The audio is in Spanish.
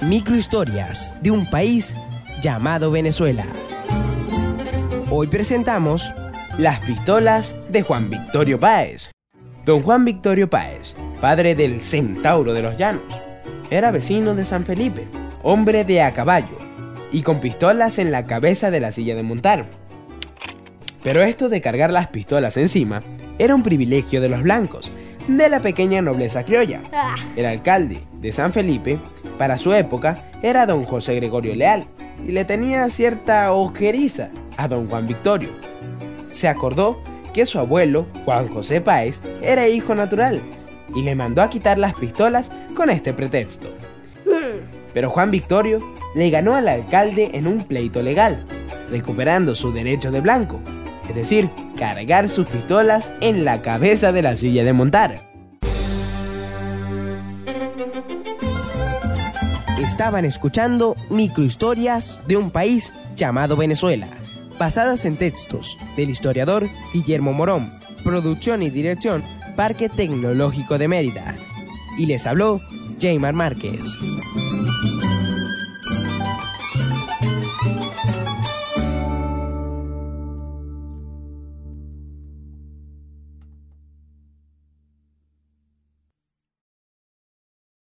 Microhistorias de un país llamado Venezuela. Hoy presentamos las pistolas de Juan Victorio Páez. Don Juan Victorio Páez, padre del Centauro de los Llanos, era vecino de San Felipe, hombre de a caballo y con pistolas en la cabeza de la silla de montar. Pero esto de cargar las pistolas encima era un privilegio de los blancos, de la pequeña nobleza criolla. El alcalde de San Felipe, para su época, era don José Gregorio Leal y le tenía cierta ojeriza a don Juan Victorio. Se acordó que su abuelo, Juan José Páez, era hijo natural y le mandó a quitar las pistolas con este pretexto. Pero Juan Victorio le ganó al alcalde en un pleito legal, recuperando su derecho de blanco, es decir, cargar sus pistolas en la cabeza de la silla de montar. Estaban escuchando Microhistorias de un país llamado Venezuela, basadas en textos del historiador Guillermo Morón, producción y dirección Parque Tecnológico de Mérida. Y les habló Jaymar Márquez.